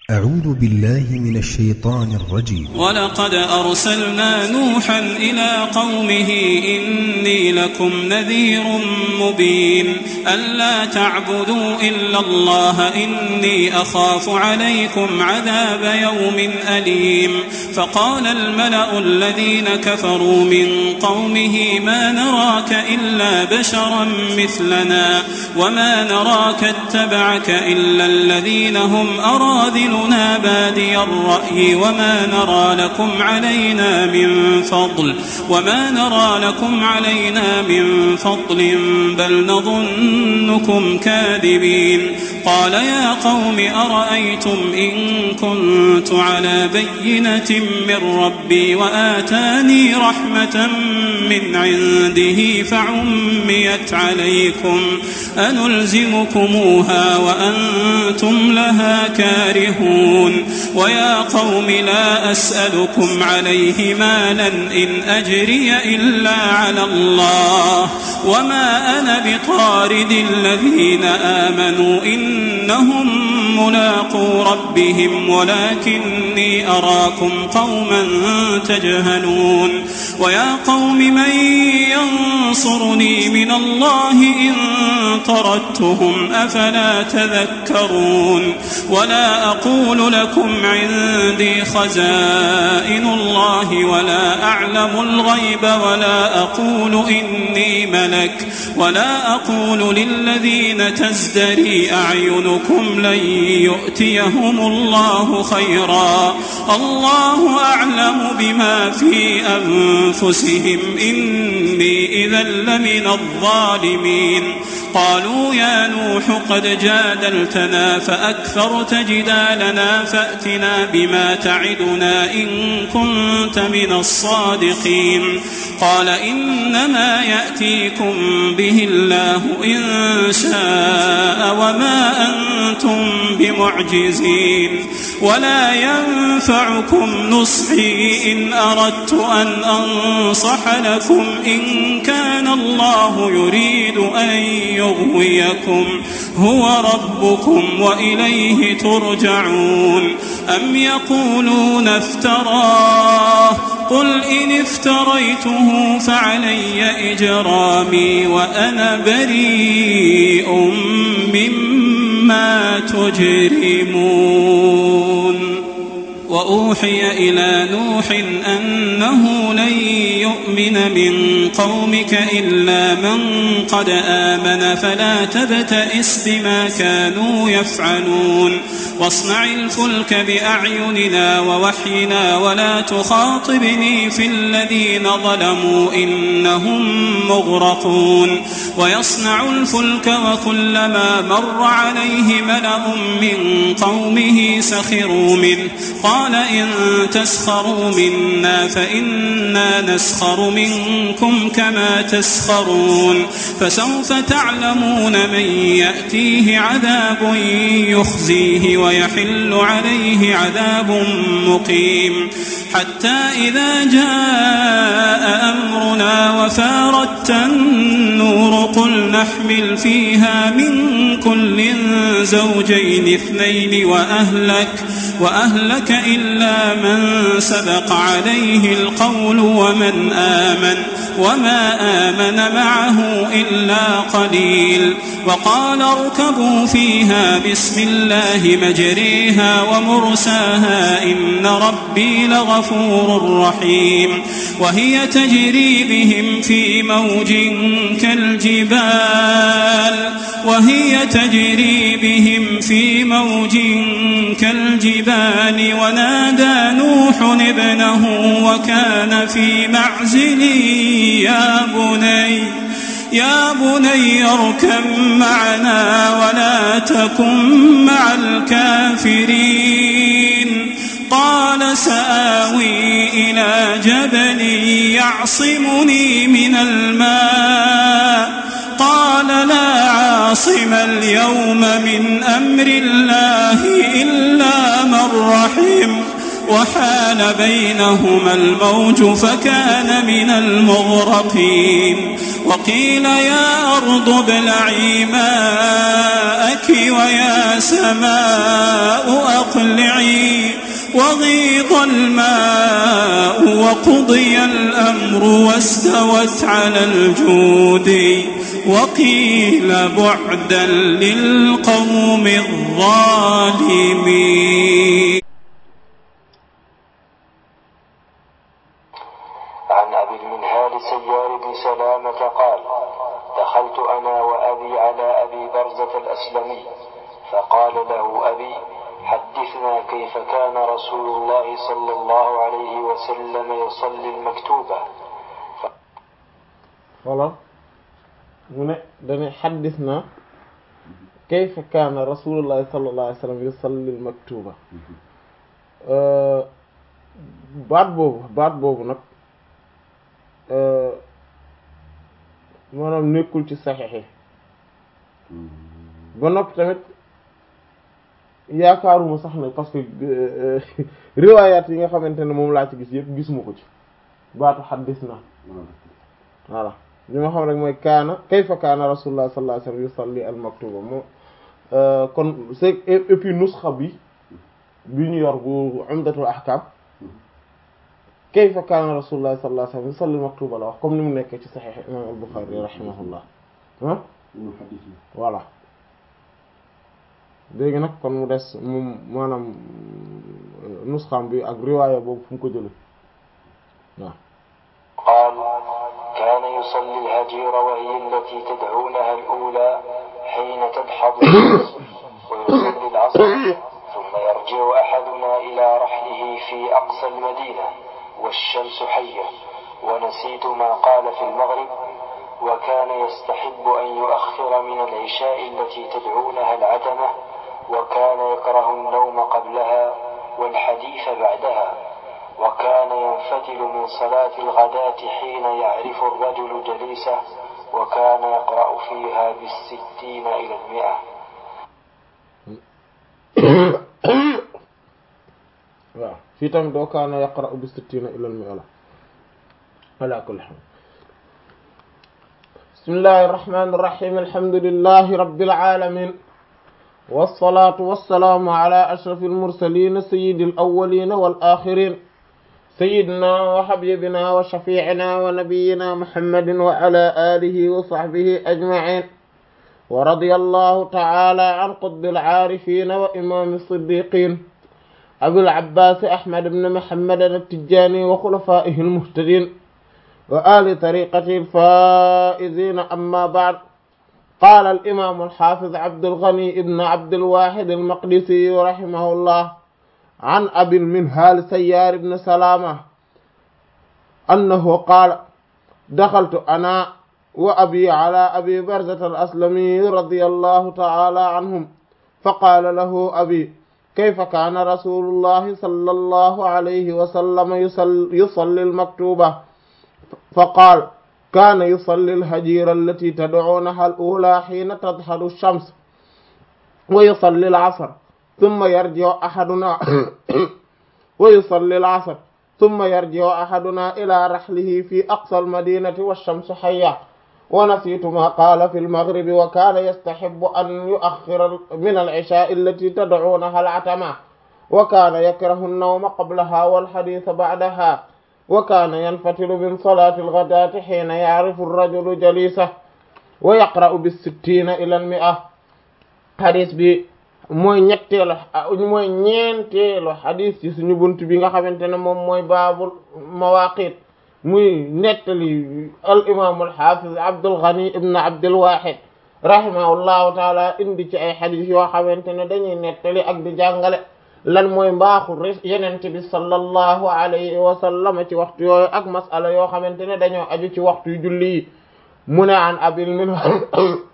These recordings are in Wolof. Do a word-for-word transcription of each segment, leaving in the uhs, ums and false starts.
أعوذ بالله من الشيطان الرجيم. ولقد أرسلنا نوحا إلى قومه إني لكم نذير مبين ألا تعبدوا إلا الله إني أخاف عليكم عذاب يوم أليم. فقال الملأ الذين كفروا من قومه ما نراك إلا بشرا مثلنا وما نراك اتبعك إلا الذين هم أراذلنا بادي الرأي وما نرى لكم علينا من فضل وما نرى لكم علينا من فضل بل نظنكم كاذبين. قال يا قوم أرأيتم إن كنت على بينة من ربي وآتاني رحمة من عنده فعميت عليكم أنلزمكموها وأنتم لها كارهون. ويا قوم لا أسألكم عليه مالا إن أجري إلا على الله وما أنا بطارد الذين آمنوا إنهم ملاقو ربهم ولكني أراكم قوما تجهلون. ويا قوم من ينصرني من الله إن طردتهم أفلا تذكرون. ولا أقول لكم عندي خزائن الله ولا أعلم الغيب ولا أقول إني ملك ولا أقول للذين تزدري أعينكم لن يؤتيهم الله خيرا الله أعلم بما في أنفسهم إني إذا لمن الظالمين. قالوا يا نوح قد جادلتنا فأكثرت جدالنا فأتنا بما تعدنا إن كنت من الصادقين. قال إنما يأتيكم به الله إن شاء وما أنتم بمعجزين ولا ينفعكم نصحي إن أردت أن أنصح لكم إن كان الله يريد أن يغويكم هو ربكم وإليه ترجعون. أم يقولون افتراه قل إن افتريته فعلي إجرامي وأنا بريء مما تجرمون. وأوحي إلى نوح أنه لن يؤمن من قومك إلا من قد آمن فلا تبتئس بما كانوا يفعلون. واصنع الفلك بأعيننا ووحينا ولا تخاطبني في الذين ظلموا إنهم مغرقون. ويصنع الفلك وكلما مر عليه ملأ من قومه سخروا منه قال إن تسخروا منا فإنا نسخر منكم كما تسخرون. فسوف تعلمون من يأتيه عذاب يخزيه ويحل عليه عذاب مقيم. حتى إذا جاء أمرنا وفارت النور قل نحمل فيها من كل زوجين اثنين وأهلك, وأهلك إلا من سبق عليه القول ومن آمن وما آمن معه إلا قليل. وقال اركبوا فيها بسم الله مجريها ومرساها إن ربي لغفور رحيم. وهي تجري بهم في موج كالجبال وهي تجري بهم في موج كالجبال ونادى نوح ابنه وكان في معزل يا بني يا بني اركب معنا ولا تكن مع الكافرين. قال سآوي إلى جبل يعصمني من الماء قال لا عاصم اليوم من أمر الله إلا من رحم وحال بينهما الموج فكان من المغرقين. وقيل يا أرض ابلعي ماءك ويا سماء أقلعي معي وغيض الماء وقضي الأمر واستوت على الجود وقيل بعدا للقوم الظالمين. عن أبي المنهال سيار بن سلامة قال: دخلت أنا وأبي على أبي برزة الأسلمي فقال له أبي: حدثنا كيف كان رسول الله صلى الله عليه وسلم يصلي المكتوبة. voilà mu ne dañuy حدثنا كيف كان رسول الله صلى الله عليه وسلم يصلي المكتوبة. baat boobu baat boobu nag maanaam nekkul ci saxiix yi ba noppi tamit yaakaaruma sax ne parce que riwaayaat yi nga xamante ne moom laa ci gis yëpp gisuma ko ci baatu xaddis na voilà li nga xam rek mooy kaana kayfa kaana rasulullah sallallahu alayhi wasallam yusalli al maktuba moo kon c'est et puis nusxa bi bi ñu yor bu umdatul ahkam kayfa kaana rasulullah sallallahu alayhi wasallam yusalli al maktuba la wax comme ni mu nekkee ci sahih imam al Bukhari rahimahullah ah voilà léegi nag kon mu des moom maanaam nusxam bi ak riwaaya boobu fu mu ko jële waaw قال: كان يصلي الهجير وهي التي تدعونها الأولى حين تدحض الشمس ويصلي العصر ثم يرجع أحدنا إلى رحله في أقصى المدينة والشمس حية ونسيت ما قال في المغرب وكان يستحب أن يؤخر من العشاء التي تدعونها العتمة وكان يكره النوم قبلها والحديث بعدها وكان ينفتل من صلاة الغداة حين يعرف الرجل جليسه وكان يقرأ فيها بالستين إلى المئة. في تمد وكان يقرأ بالستين إلى المئة على كل حال. بسم الله الرحمن الرحيم. الحمد لله رب العالمين والصلاة والسلام على أشرف المرسلين سيد الأولين والآخرين سيدنا وحبيبنا وشفيعنا ونبينا محمد وعلى آله وصحبه أجمعين ورضي الله تعالى عن قطب العارفين وإمام الصديقين أبي العباس أحمد بن محمد التجاني وخلفائه المهتدين وآل طريقته الفائزين. أما بعد، قال الإمام الحافظ عبد الغني ابن عبد الواحد المقدسي رحمه الله عن أبي المنهال سيار بن سلامة أنه قال: دخلت أنا وأبي على أبي برزة الأسلمي رضي الله تعالى عنهم فقال له أبي: كيف كان رسول الله صلى الله عليه وسلم يصلي, يصلي المكتوبة؟ فقال: كان يصلي الهجير التي تدعونها الأولى حين تضحى الشمس ويصلي العصر ثم يرجع أحدنا ويصلي العصر ثم يرجع أحدنا إلى رحله في أقصى المدينة والشمس حية ونسيت ما قال في المغرب وكان يستحب أن يؤخر من العشاء التي تدعونها العتمة وكان يكره النوم قبلها والحديث بعدها وكان ينفتل من صلاة الغداة حين يعرف الرجل جليسه ويقرأ بالستين إلى المئة. حديث بي mooy ñetteelu mooy ñeenteelu xadis ci suñu bunt bi nga xamante ne moom mooy baabul mawaqit muy nettali al imam al hafiz Abdul Ghani ibn Abdul Wahid rahimahullahu taala indi ci ay xadis yoo xamante ne dañuy nettali ak di jàngale lan mooy mbaaxu yenente bi sallallahu alayhi wa sallam ci waxtu yooyu ak masala yoo xamante ne dañoo aju ci waxtu yu julli yi. mu ne an abil minhal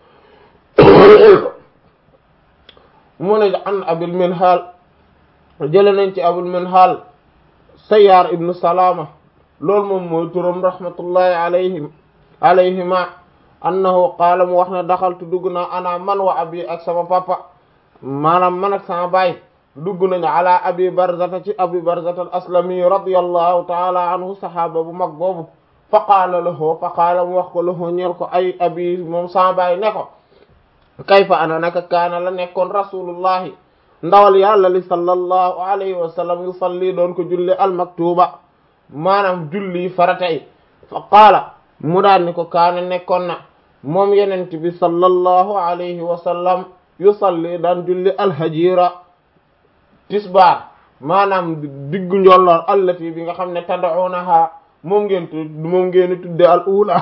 mu ne an abil minhal jële nañ ci abul minhal Sayyaar ibnu Salaama loolu moom mooy turam rahmatullahi alayhim alayhima annahu qaala mu wax ne daxaltu dugg na ana man wa abi ak sama papa maanaam man ak sama baay dugg nañu ala abi barzata ci abi barzata al aslami radiyallahu taala anhu sahaaba bu mag boobu fa qaala lahu fa qaala mu wax ko lahu ñeel ko ay abi moom sama baay ne ko kayfa ana naka kaana la nekkoon rasulullahi ndawal yàlla li sallallahu alayhi wa sallam yusalli doon ko julli almaktuba maanaam julli faratay fa qaala mu daan ni ko kaana nekkoon na moom yenent bi sallallahu alayhi wa sallam yusalli daan julli alhajira tisbaar maanaam diggu njolloor allati bi nga xam ne tad'unaha moom ngeen tudd moom ngeen di tuddee al ula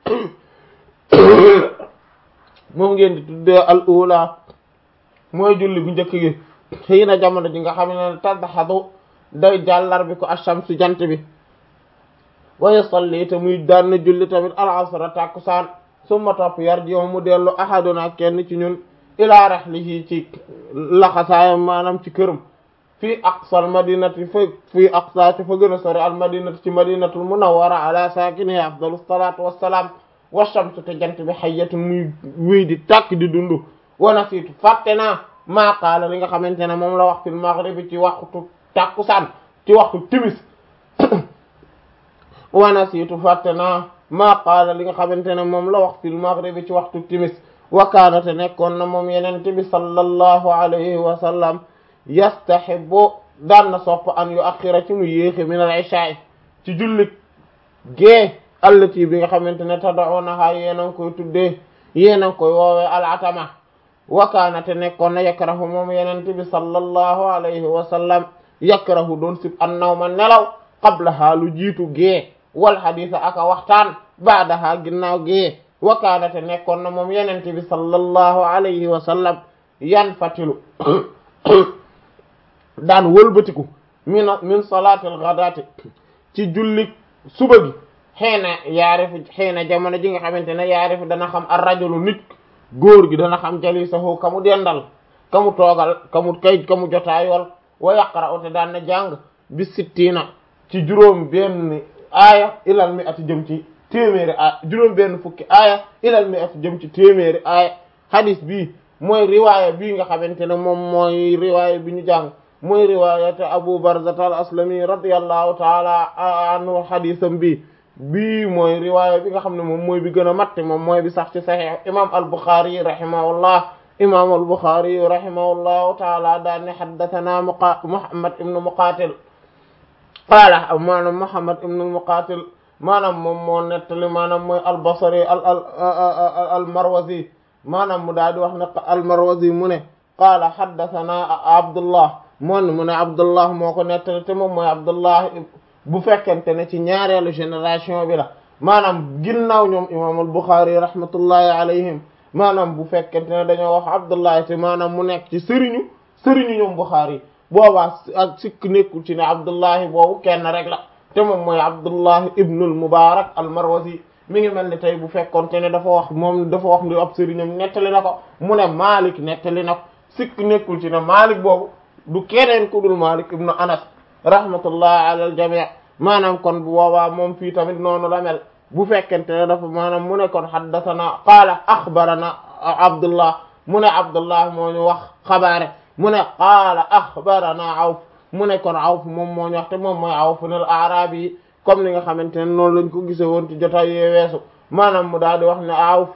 moom ngeen di tuddee al ula mooy julli bu njëkk gi xëy na jamono ji nga xam ne tadhadu day jàllar bi ko ash-shamsu jant bi wa yusalli te muy daan na julli tamit al asra takusaan summa topp yarji'u mu dellu ahaduna kenn ci ñun ila rahlihi ci laxasaayam maanaam ci këram fii aqsal madinati fa fii aqsa ci fa gën a sori al madinati ci madinatul munawwara ala saakiniha afdalu salaatu wassalaam wa shamsu te jant bi hayyatun muy wéy di tàkk di dundu wa nasiitu fàtte naa maa qaala li nga xamante ne moom la wax fil maghribi ci waxtu tàkkusaan ci waxtu timis wa nasiitu fàtte naa maa qaala li nga xamante ne moom la wax fil maghribi ci waxtu timis wa kaana te nekkoon na moom yenente bi sallallahu alayhi wa sallam yastahibu daan na sopp an yu axira ci mu yéexe min al isha'i ci jullit gée allati bi nga xamante ne tad'unaha yéena koy tuddee yéena koy woowee al atama wa kaana te nekkoon na yakrahu moom yenente bi sallallahu alayhi wa sallam yakrahu doon sib an nawma nelaw qablaha lu jiitu gée wal hadisa aka waxtaan baadaha ginnaaw gée wa kaana te nekkoon na moom yenente bi sallallahu alayhi wa sallam yan fatilu daan wëlbatiku min min salaatil ghadaati ci julli suba gi xeena yaarifu xeena jamono ji nga xamante ne yaarifu dana xam ar rajulu nit góor gi dana xam jalisahu kamu dendal kamu toogal kamu kay kamu jotaayool wa yaqra'u te daan na jàng bi sittina ci juróom benn aaya ilal mi ati jëm ci téeméeri aaya juróom benn fukki aaya ilal mi ati jëm ci téeméeri aaya hadis bii mooy riwaaya bii nga xamante ne moom mooy riwaaya bi ñu jàng mooy riwaayat Abu Barzata al-Aslami radiyallahu ta'ala anhu hadisam bi bii mooy riwaaya bi nga xam ne moom mooy bi gën a matte moom mooy bi sax ci Sahih imam al-Bukhari rahimahullah imam al-Bukhari rahimahullahu ta'ala daan ne haddathana Muhammad ibn Muqatil qaala maanaam Muhammad ibn Muqatil maanaam moom moo nettali maanaam mooy al-Basri al al al-Marwazi maanaam mu daal di wax ne al-Marwazi mu ne qaala haddathana Abdullah moon mu ne Abdullah moo ko nettali te moom mooy Abdullah bu fekkente ne ci ñaareelu génération bi la maanaam ginnaaw ñoom imam al-Bukhari rahmatullahi alayhim maanaam bu fekkente ne dañoo wax Abdullah te maanaam mu nekk ci sëriñu sëriñu ñoom Bukhari boobaa ak sikk nekkul ci ne Abdullah boobu kenn rek la te moom mooy Abdullah ibnul Mubarak al-Marwazi mi ngi mel ni tey bu fekkonte ne dafa wax moom dafa wax ni ab sëriñam nettali na ko mu ne Malik nettali na ko sikk nekkul ci ne Malik boobu du keneen ku dul Malik ibnu Anas rahmatullah ala al jami' maanaam kon bu boobaa moom fii tamit noonu la mel bu fekkente ne dafa maanaam mu ne kon haddathana qaala akhbarana Abdullah mu ne Abdullah moo ñu wax xabaare mu ne qaala akhbarana Awf mu ne kon Awf moom moo ñu wax te moom mooy Awf al A'rabi yi comme ni nga xamante ne noonu lañ ko gisee woon ci jotaay yee weesu maanaam mu daal di wax ne Awf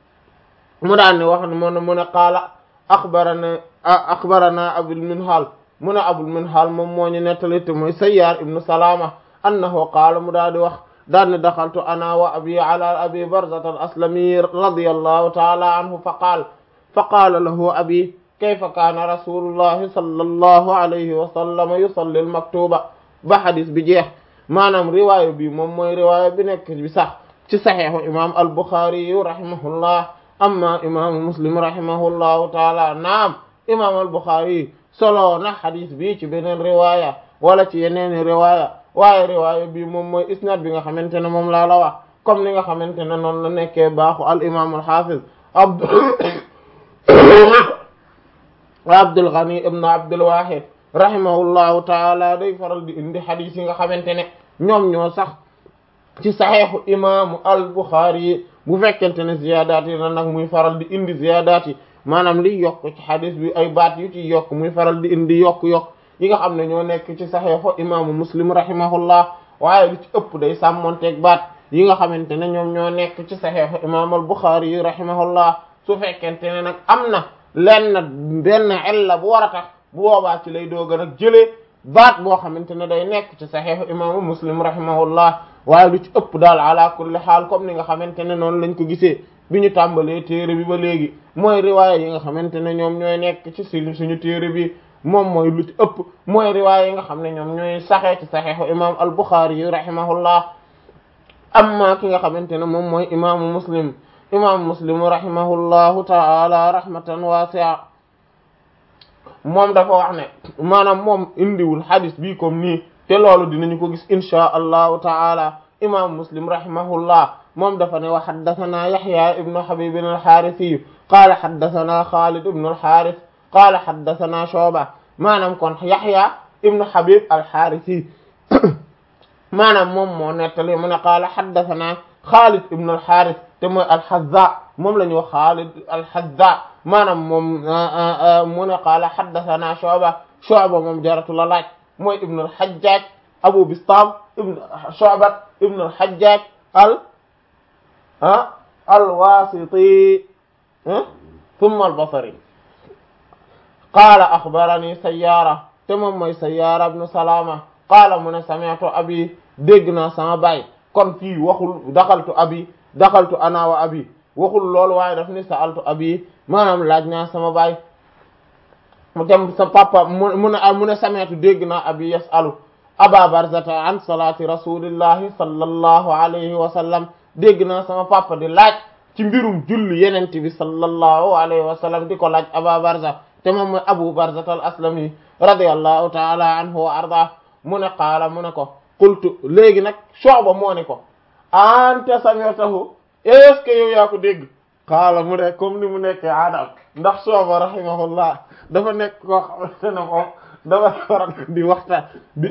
mu daal di wax ne mu ne mu ne qaala akhbarana akhbarana Abul Minhal mu ne Abul Minhal moom moo ñu nettali te mooy Sayyaar ibnu Salama annahu qaala mu daal di wax daal ne daxaltu ana wa abi ala abi Barzata al-Aslami radiyallahu ta'ala anhu fa qaala fa qaala lahu abi kayfa kaana rasulullahi sallallahu alayhi wa sallam yusalli al-maktuba ba hadis bi jeex maanaam riwaaya bi moom mooy riwaaya bi nekk bi sax ci saxiixu imam al-Bukhari rahimahullah amma imaamu Muslim rahimahullahu ta'ala naam imam al-Bukhari solo na hadis bi ci beneen riwaaya wala ci yeneen riwaaya waaye riwaaya bi moom mooy isnad bi nga xamante ne moom laa la wax comme ni nga xamante ne noonu la nekkee baaxu al imam al hafiz Abd Abdul Ghani ibn Abdul Wahid rahimahullahu taala day faral di indi hadith yi nga xamante ne ñoom ñoo sax ci saxiixu imaamu al Bukhari bu fekkente ne ziyaadaat yi na nag muy faral di indi ziyaadaat yi maanaam liy yokk ci hadith bi ay baat yu ci yokk muy faral di indi yokk-yokk yi nga xam ne ñoo nekk ci saxiixu imaamu Muslim rahimahullah waaye li ci ëpp day sàmmonteeg baat yi nga xamante ne ñoom ñoo nekk ci saxiixu imaamu al Bukhari rahimahullah su fekkente ne nag am na lenn benn illa bu war a tax bu boobaa ci lay dooga nag jëlee baat boo xamante ne day nekk ci saxiixu imaamu muslim rahimahullah waaye lu ci ëpp daal ala kulli xaal comme ni nga xamante ne noonu lañ ko gisee bi ñu tàmbalee téere bi ba léegi mooy riwaaya yi nga xamante ne ñoom ñooy nekk ci suñu suñu téere bi moom mooy lu ci ëpp mooy riwaaya yi nga xam ne ñoom ñooy saxee ci saxiixu imaam al-Bukhari yi rahimahullah amma ki nga xamante ne moom mooy imaamu muslim imaamu muslim rahimahullahu ta'ala rahmatan wasi'a moom dafa wax ne maanaam moom indiwul hadis bi comme nii te loolu dinañu ko gis insha allahu ta'ala imam muslim rahimahullah moom dafa ne wa haddathana yahya ibnu habib al-harisi qala haddathana khalid ibnu al-harith qala haddathana shu'ba maanaam kon yahya ibnu habib al-harisi maanaam moom moo nettali mu ne qaala haddathana khalid ibnu al-harith te mooy al-hazza moom la ñu wax khalid al-hazza maanaam moom mu ne qaala haddathana Shu'ba Shu'ba moom jaratu la laaj mooy ibn al-Hajjaj Abu Bistam ibn Shu'ba ibn al-Hajjaj al ah al-Wasiti thumma al-Basri qaala akhbarani Sayyara te moom mooy Sayyara ibn Salama qaala mu ne sami'tu abi dégg naa sama baay kon fii waxul daxaltu abi daxaltu ana wa abi waxul loolu waaye daf ni sa'altu abi maanaam laaj naa sama baay mu dem sa papa mu mu ne mu ne sameetu dégg naa abi yasalu aba barzata an salati rasulillahi sallallahu alayhi wa sallam dégg naa sama papa di laaj ci mbirum julli yenente bi sallallahu alayhi wa sallam di ko laaj aba barza te moom mooy abu barzata al aslami radiyallahu ta'ala anhu wa arda mu ne qaala mu ne ko qultu léegi nag Shu'ba moo ne ko anta sami'tahu est-ce que yow yaa ko dégg qaala mu ne comme ni mu nekkee aadam ndax Shu'ba rahimahullah dafa nekk koo xamante ne moom dafa faral di waxtaan di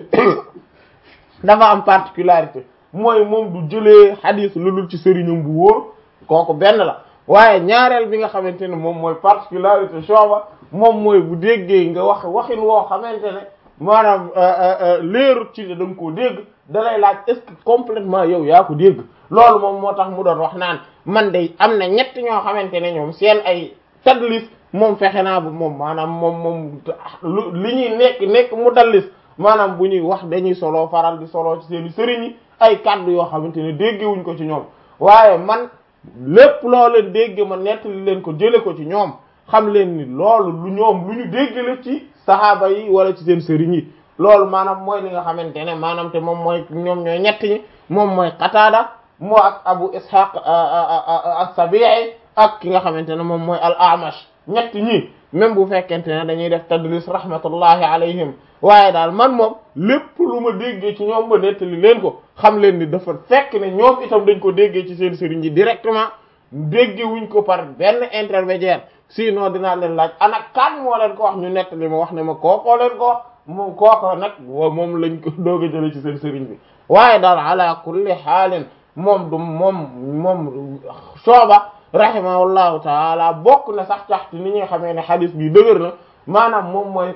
dafa am particularité mooy moom du jëlee xadiis lu dul ci sëriñam bu wóor kooku benn la waaye ñaareel bi nga xamante ne moom mooy particularité Shu'ba moom mooy bu déggee nga wax waxin woo xamante ne maanaam leerut ci ne da nga koo dégg da lay laaj est-ce que complètement yow yaa ko dégg loolu moom moo tax mu doon wax naan man de am na ñett ñoo xamante ne ñoom seen ay tadlis moom fexe naa bu moom maanaam moom moom li ñuy nekk nekk mu dallis maanaam bu ñuy wax dañuy solo faral di solo ci seen i sëriñ yi ay kaddu yoo xamante ne déggewuñ ko ci ñoom waaye man lépp loo leen dégg ma nettali leen ko jële ko ci ñoom xam leen ni loolu lu ñoom lu ñu déggale ci sahaaba yi wala ci seen sëriñ yi loolu maanaam mooy li nga xamante ne maanaam te moom mooy ñoom ñooy ñett ñi moom mooy Qatada moo ak Abu Ishaq as-Sabi'i ak ki nga xamante ne moom mooy al-A'mash ñett ñi même bu fekkente ne dañuy def tadlis rahmatullahi alayhim waaye daal man moom lépp lu ma déggee ci ñoom ba nettali leen ko xam leen ni dafa fekk ne ñoom itam dañ ko déggee ci seen sëriñ yi directement déggee wuñ ko par benn intermédiaire sinon dinaa leen laaj ana kan moo leen ko wax ñu nettali ma wax ne ma kookoo leen ko wax moom kooko nag moom lañ ko doog a jëlee ci seen sëriñ bi waaye daal ala kulli xaalin moom du moom moom Shu'ba rahimahullahu taala bokk na sax tax ni ñi xamee ne xadis bi dëgër na maanaam moom mooy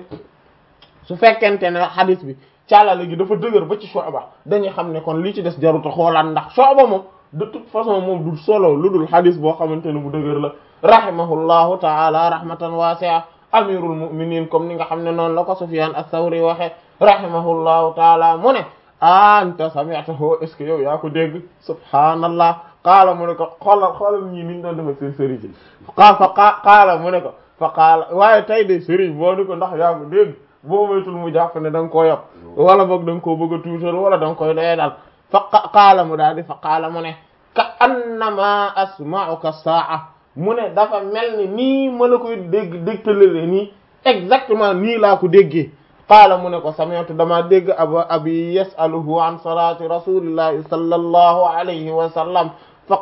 su fekkente ne xadis bi càllale gi dafa dëgër ba ci Shu'ba dañuy xam ne kon li ci des jaruta xoolaat ndax Shu'ba moom de toute façon moom du solo lu dul xadis boo xamante ne bu dëgër la rahimahullahu taala rahmatan wasi'a amirul mu'minin comme ni nga xam ne noonu la ko Sufyan as-Sawri waxe rahimahullahu taala mu ne anta sami'tahu est-ce que yow yaa ko dégg subhaanallah qaala mu ne ko xoolal xoolal ñii niñ doon defe seen sëriñ yi fa fa qaala mu ne ko fa qaala waaye tay de sëriñ boo ni ko ndax yaa ko dégg boo moytul mu jàpp ne da nga koo yob wala boog da nga koo bëgg a tuutal wala da nga koy doye dal fa qaala mu daal di fa qaala mu ne ka annama asma'uka saa mu ne dafa mel ni nii ma la koy dégg dégtalale nii exactement nii laa ko déggee qaala mu ne ko sami'tu dama dégg aba abi yas'aluhu an salati rasulillahi sallallahu alayhi wa sallam fa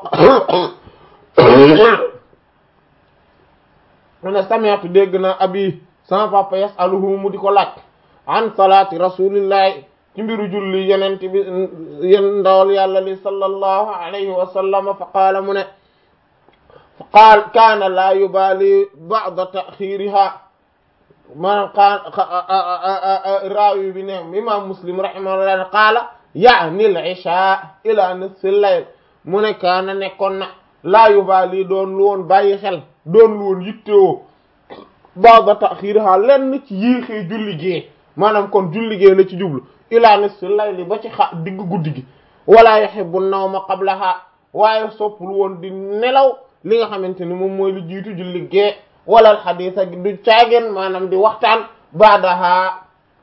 mu ne sami'tu dégg na abi sama papa yas'aluhu mu di ko laaj an salati rasulillahi ci mbiru julli yenent bi yen ndawal yàlla li sallallahu alayhi wa sallam fa qaala mu ne fa qaal kaana laa yubali ba'da ta'khiriha maanaam qaal raawi bi ne imam Muslim rahimahullah qaala ya'ni al-isha ila nisfi al-layl mu ne kaana nekkoon na laa yubali doon lu woon bàyyi xel doon lu woon yittewoo ba'da ta'khiriha lenn ci yéexee julli gee maanaam kon julli gee la ci jublu ila nisfi layli ba ci xa digg guddi gi wala yuhibbu an-nawma qablaha waaye soppul woon di nelaw li nga xamante ni moom mooy lu jiitu julli gee wala al haditha du caageen maanaam di waxtaan ba'daha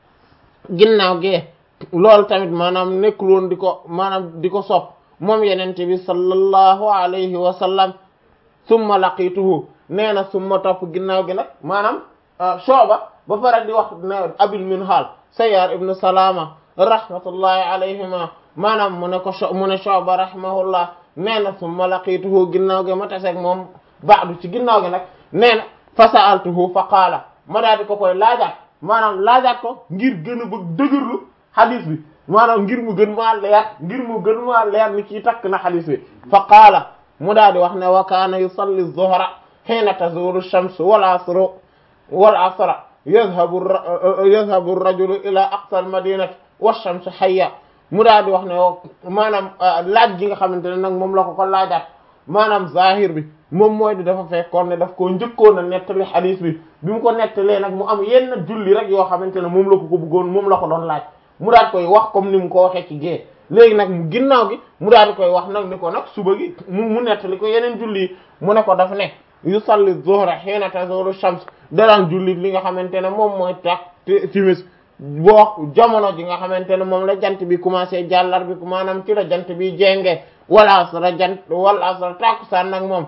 ginnaaw gee loolu tamit maanaam nekkul woon di ko maanaam di ko sopp moom yenente bi sallallahu alayhi wa sallam summa laqituhu nee na summa topp ginnaaw gi nag maanaam Shu'ba ba pare di wax ne Abil Minhal Sayyar ibn Salama rahmatullahi alayhima maanaam mu ne ko mu ne Shu'ba rahimahullah nee na summa laqituhu ginnaaw gi ma taseeg moom ba'du ci ginnaaw gi nag nee na fa sa'altuhu fa qaala ma daal di ko koy laajaat maanaam laajaat ko ngir gën a bëgg dëgërlu xadis bi maanaam ngir mu gën maa leer ngir mu gën maa leer ni kii takk na xadis bi fa qaala mu daal di wax ne wa kaana yusalli zuhra hiina tazulu shamsu wal asru wal asra yadhabu yadhabu ar-rajulu ila aqsa al-madinati wash-shamsu hayya mu daal di wax ne maanaam laaj gi nga xamante ne nag moom la ko ko laajaat maanaam zahir bi moom mooy di dafa fekkoon ne daf koo njëkkoon a nettali xadis bi bi mu ko nettalee nag mu am yenn julli rek yoo xamante ne moom la ko ko bëggoon moom la ko doon laaj mu daal koy wax comme ni mu ko waxee ci gée léegi nag mu ginnaaw gi mu daal di koy wax nag ni ko nag suba gi mu mu nettali ko yeneen julli yi mu ne ko daf ne yusalli zuhra hiina tazulu shams daraan julli li nga xamante ne moom mooy tax timis boo jamono ji nga xamante ne moom la jant bi commencé jàllar bi maanaam ci la jant bi jéngee wala asra jant wala asra takusaan nag moom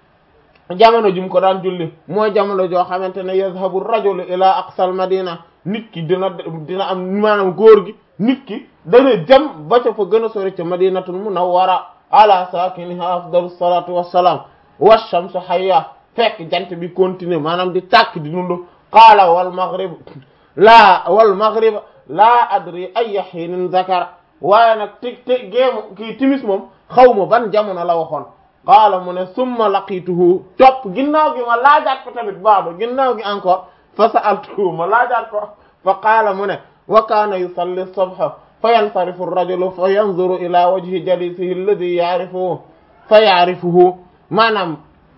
jamono ji mu ko daan julli mooy jamono joo xamante ne yazhabu rajulu ila aqsal madina nit ki dina dina am maanaam góor gi nit ki dana jëm ba ca fa gën a sori ca madinatul munawwara ala sakiniha afdalus salatu wassalam wash-shamsu hayya fekk jant bi continuer maanaam di tàkk di dundu qaala wal maghrib laa wal maghrib laa adri ayya hiinin zakara waaye nag te te géemu kii timis moom xaw ma ban jamono la waxoon qaala mu ne summa laqituhu topp ginnaaw gi ma laajaat ko tamit baado ginnaaw gi encore fa sa'altuhu ma laajaat ko fa qaala mu ne wa kaana yusalli subha fa yansarifu ar-rajulu fa yanzuru ila wajhi jalisihi alladhi ya'rifuhu fa ya'rifuhu maanaam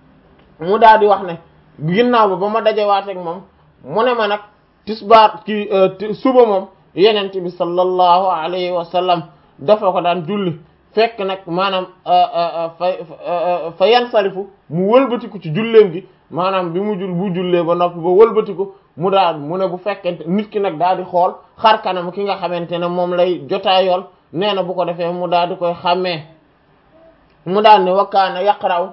mu daal di wax ne ginnaaw ba ba ma dajewaateeg moom mu ne ma nag tisbaar ci suba moom yenente bi sallallahu alayhi wa sallam dafa ko daan julli fekk nag maanaam fa fa yansarifu mu wëlbatiku ci julleem gi maanaam bi mu jul bu jullee ba noppi ba wëlbatiku mu daal mu ne bu fekkente nit ki nag daal di xool xar kanam ki nga xamante ne moom lay jotaayool nee na bu ko defee mu daal di koy xàmmee mu daal ne wakkaana yaqra'u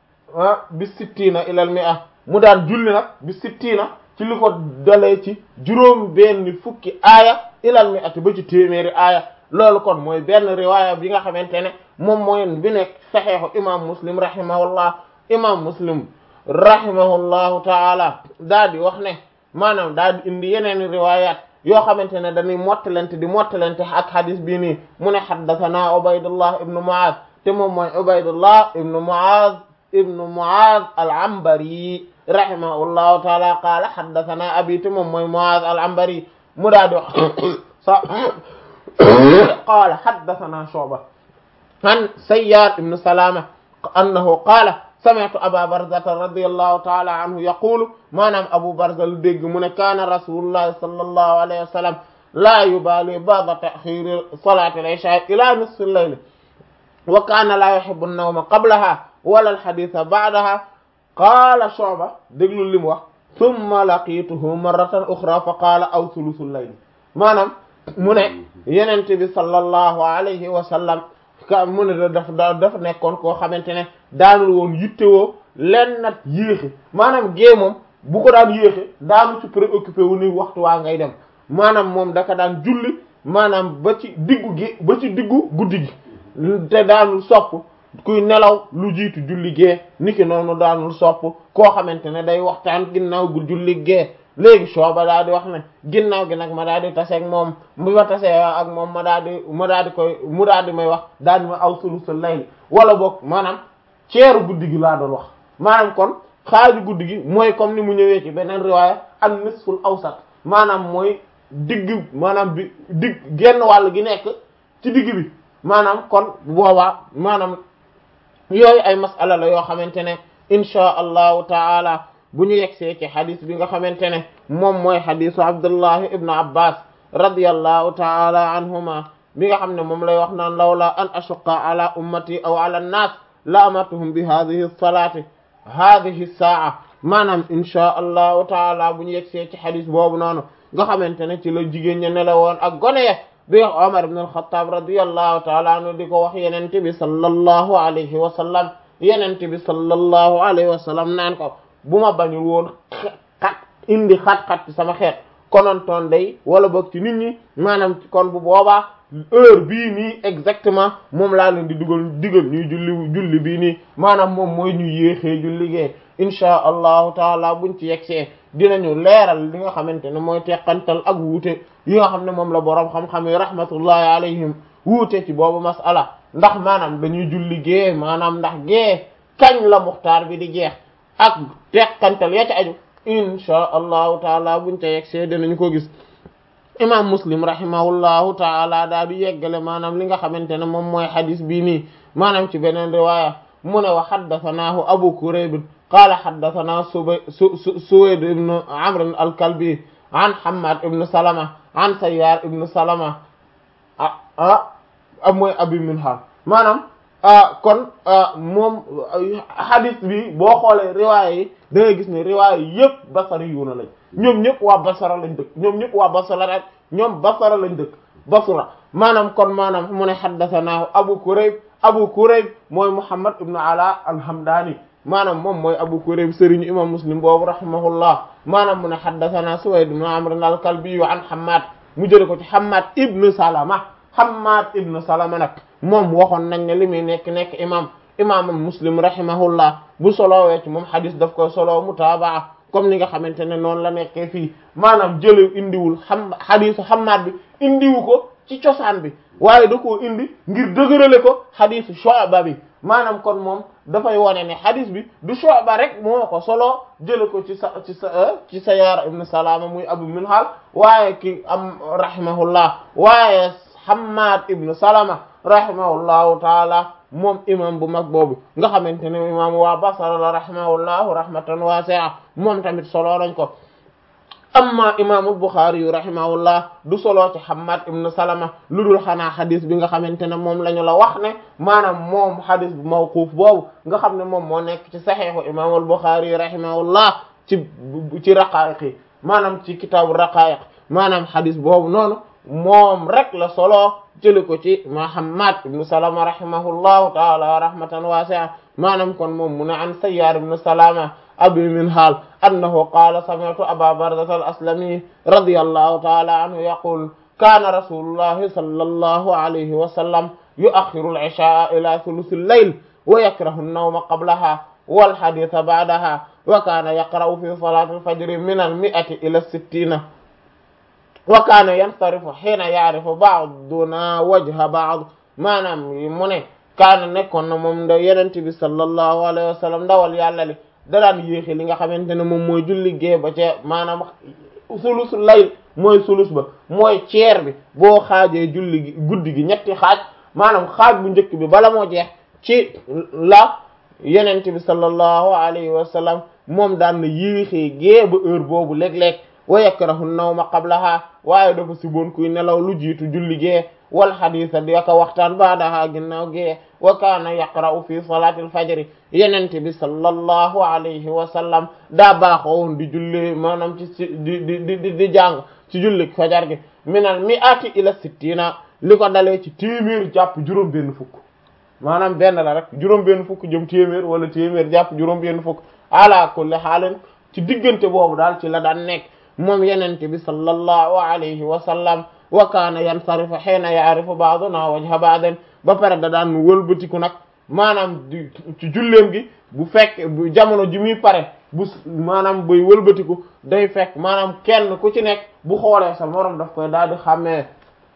bi sittina ilal mi'a mu daal julli nag bi sittina ci li ko dalee ci juróom benn fukki aaya ilal mi'ati ba ci téeméeri aaya loolu kon mooy benn riwaaya bi nga xamante ne moom mooy bi nekk saxiixu imam muslim rahimahullah imam muslim rahimahullahu taala daal di wax ne maanaam daal di indi yeneen riwaayaat yoo xamante ne dañuy mottalante di mottalante ak hadis bii nii mu ne haddathana ubaydullah ibnu mu'az te moom mooy ubaydullah ibnu mu'az ibnu mu'az al-anbari rahimahullahu taala qaala haddathana abi te moom mooy mu'az al-anbari mu daal di wax sa qaala haddathana shu'ba an sayyar ibnu salama annahu qaala sami'tu aba barzata radiyallahu ta'ala anhu yaqulu maanaam abu barza lu dégg mu ne kaana rasulullah sallallahu alayhi wa sallam la yubali ba'da ta'khir salati al-isha ila nisfi al-layl wa kaana la yuhibbu an-nawma qablaha wala al-haditha ba'daha qaala Shu'ba déglu li mu wax thumma laqituhu marratan ukhra fa qaala aw thuluthul layl maanaam mu ne Yonent bi sallallahu alayhi wa sallam ka mu ne daf dafa nekkoon koo xamante ne daanul woon yittewoo len nag yéexe maanaam gée moom bu ko daan yéexe daanu ci préoccupé wu ni waxtu waa ngay dem maanaam moom daka daan julli maanaam ba ci diggu gi ba ci diggu guddi gi te daanul sopp kuy nelaw lu jiitu julli gée niki noonu daanul sopp koo xamante ne day waxtaan ginnaaw gu julli gée léegi Shu'ba daal di wax ne ginnaaw gi nag ma daal di tase ak moom bu ma tasee ak moom ma daal di ma daal di koy mu daal di may wax daal di ma aw sulusul layl wala boog maanaam ceeru guddi gi laa doon wax maanaam kon xaaju guddi gi mooy comme ni mu ñëwee ci beneen riwaaya an nisful awsat maanaam mooy digg maanaam bi digg genn wàll gi nekk ci digg bi maanaam kon boobaa maanaam yooyu ay masala la yoo xamante ne insha allahu taala bu ñu yegsee ci xadis bi nga xamante ne moom mooy xadisu Abdullahi ibnu Abbas radiyallahu taala anhuma bi nga xam ne moom lay wax naan lawla an ashuqqa ala ummati aw ala nnaas la amartuhum bi hadhihi salati hadhihi saa maanaam inchaa allahu taala bu ñu yegsee ci xadis boobu noonu nga xamante ne ci la jigéen ña ne la woon ak gone ya bi Umar ibn al-Khattab radiyallahu taala anhu di ko wax yenente bi sallallahu alayhi wa sallam yenente bi sallallahu alayhi wa sallam naan ko bu ma bañul woon xat indi xat-xat ci sama xeet konontoon day wala boog ci nit ñi maanaam kon bu boobaa heure bii nii exactement moom laa leen di dugal digal ñuy julli julli bii nii maanaam moom mooy ñu yéexee julli gee inchaa allahu taala buñ ci yegsee dinañu leeral li nga xamante ne mooy teqantal ak wuute yi nga xam ne moom la boroom xam-xam yi rahmatullahi alayhim wuute ci boobu masala ndax maanaam dañuy julli gee maanaam ndax gee kañ la muxtaar bi di jeex ak teqantal ya ca aju inchaa allahu taala buñ ca yegsee dinañu ko gis imam muslim rahimahullahu taala daa di yeggale maanaam li nga xamante ne moom mooy xadis bii nii maanaam ci beneen riwaaya mu ne wa haddathanaahu abu kurayb qaala haddathanaa subay su su suwayd ibn amr al-kalbi an hammad ibn salama an sayyar ibn salama ah ah mooy abi minhal maanaam kon moom hadis bi boo xoolee riwaaya yi da ngay gis ne riwaaya yi yëpp basari yu na lañ ñoom ñëpp waa basara lañ dëkk ñoom ñëpp waa basara rek ñoom basara lañ dëkk basra maanaam kon maanaam mu ne haddathanaahu abu kurayb abu kurayb mooy muhammad ibn ala al-hamdani maanaam moom mooy abu kurayb sëriñu imam muslim boobu rahimahullah maanaam mu ne haddathanaa suwayd ibn amr al-kalbi an hammad mu jële ko ci hammad ibn salama hammad ibn salama nag moom waxoon nañ ne li muy nekk nekk imam imam muslim rahimahullah bu solowee ci moom hadis daf koy solo mutaabaa comme ni nga xamante ne noonu la nekkee fii maanaam jële indiwul xam hadisu hammad bi indiwu ko ci cosaan bi waaye da koo indi ngir dëgërale ko hadisu Shu'ba bi maanaam kon moom dafay wone ne hadis bi du Shu'ba rek moo ko solo jële ko ci sa ci sa ci Sayyaar ibn Salama muy Abu Minhal waaye ki am rahimahullah waaye Hammad ibn Salama rahimahullahu taala moom imam bu mag boobu nga xamante ne imam waa Basra la rahimahullahu rahmatan wasi'a moom tamit solo lañ ko amma imaamul Bukhari yu rahimahullah du solo ci Hammad ibn Salama lu dul xanaa xadis bi nga xamante ne moom la ñu la wax ne maanaam moom xadis bu mawquuf boobu nga xam ne moom moo nekk ci saxiixu imaamul Bukhari yu rahimahullah ci ci raqaa'iq yi maanaam ci kitaabu raqaa'iq maanaam xadis boobu noonu moom rek la solo jële ko ci Muhammad ibn Salama rahimahullahu taala rahmatan wasi'a maanaam kon moom mu ne an Sayyaar ibn Salama abi Minhal annahu qaala sami'tu aba barzata al-aslami radiyallahu ta'ala anhu yaqul kaana rasulullahi sallallahu alayhi wa sallam yu'akhkhiru al-'ishaa'a ila thuluthi al-layl wa yakrahu an-nawma qablaha wal haditha ba'daha wa kaana yaqra'u fi salati al-fajri min al-mi'ati ila as-sittina wa kaana yansarifu hiina ya'rifu ba'duna wajha ba'd maanaam mu ne kaana nekkoon na moom da Yonent bi sallallahu alayhi wa sallam ndawal yàlla li da daan yéexe li nga xamante ne moom mooy julli gee ba ca maanaam sulusu layl mooy sulus ba mooy ceer bi boo xaajee julli gi guddi gi ñetti xaaj maanaam xaaj bu njëkk bi bala moo jeex ci la yenente bi sallallahu alayhi wa sallam moom daan na yéexee gee ba heure boobu léeg-léeg wa yakrahu nawma qablaha waaye dafa siboon kuy nelaw lu jiitu julli gee wal haditha di aka waxtaan baadaha ginnaaw gee wa kaana yaqra'u fi salati al-fajr yenente bi sallallahu alayhi wa sallam daa baaxoon di julli maanaam ci di di di di jàng ci julli fajar gi minal mi'ati ila sittina li ko dalee ci téeméer jàpp juróom benn fukk maanaam benn la rek juróom benn fukk jëm téeméer wala téeméer jàpp juróom benn fukk ala kulli haalin ci diggante boobu daal ci la daan nekk moom yenente bi sallallahu alayhi wa sallam wa kaana yansarifu hiina ya'rifu ba'duna wajha ba'din ba pare da daan wëlbatiku nag maanaam di ci julleem gi bu fekk bu jamono ji muy pare bu maanaam buy wëlbatiku day fekk maanaam kenn ku ci nekk bu xoolee sa morom daf koy daal di xàmmee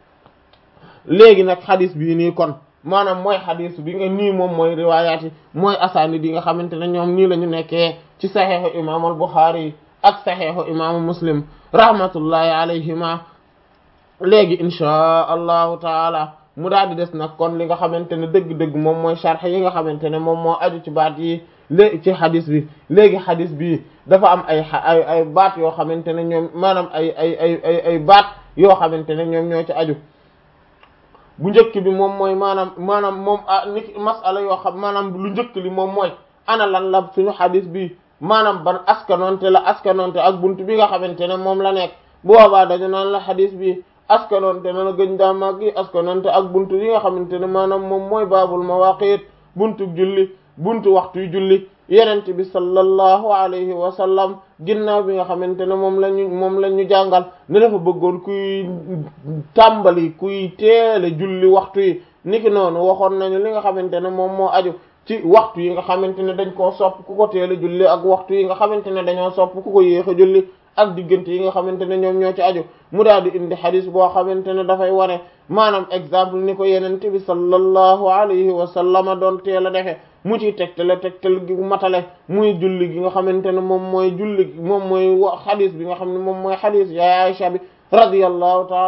léegi nag xadis bii nii kon maanaam mooy xadis bi nga nii moom mooy riwaayaat yi mooy asaanid yi nga xamante ne ñoom nii la ñu nekkee ci saxiixu imaamul Buxaari ak saxiixu imaamu Muslim rahmatullahi alayhima léegi inchaa allahu taala mu daal di des nag kon li nga xamante ne dëgg-dëgg moom mooy sharh yi nga xamante ne moom moo aju ci baat yi léegi ci xadis bi léegi xadis bi dafa am ay ay ay baat yoo xamante ne ñoom maanaam ay ay ay ay ay baat yoo xamante ne ñoom ñoo ci aju bu njëkk bi moom mooy maanaam maanaam moom ah ni masala yoo xam maanaam lu njëkk li moom mooy ana lan la suñu xadis bi maanaam ban askanonte la askanonte ak buntu bi nga xamante ne moom la nekk bu boobaa dañu naan la xadis bi askanonte na la gën daa mag gi askanonte ak buntu yi nga xamante ne maanaam moom mooy baabul mawaqit buntu julli buntu waxtu yu julli yenent bi sallallahu alayhi wa sallam ginnaaw bi nga xamante ne moom lañu moom la ñu jàngal ne dafa bëggoon kuy tàmbali kuy teele julli waxtu yi niki noonu waxoon nañu li nga xamante ne moom moo aju ci waxtu yi nga xamante ne dañ koo sopp ku ko teele julli ak waxtu yi nga xamante ne dañoo sopp ku ko yéex a julli ak diggante yi nga xamante ne ñoom ñoo ci aju mu daal di indi xadis boo xamante ne dafay wane maanaam exemple ni ko yenente bi sallallahu alayhi wa sallama doon teel a defe mu ciy tegtale tegtal gi matale muy julli gi nga xamante ne moom mooy julli moom mooy xadis bi nga xam ne moom mooy xadis ya Aisha bi radiyallahu ta'ala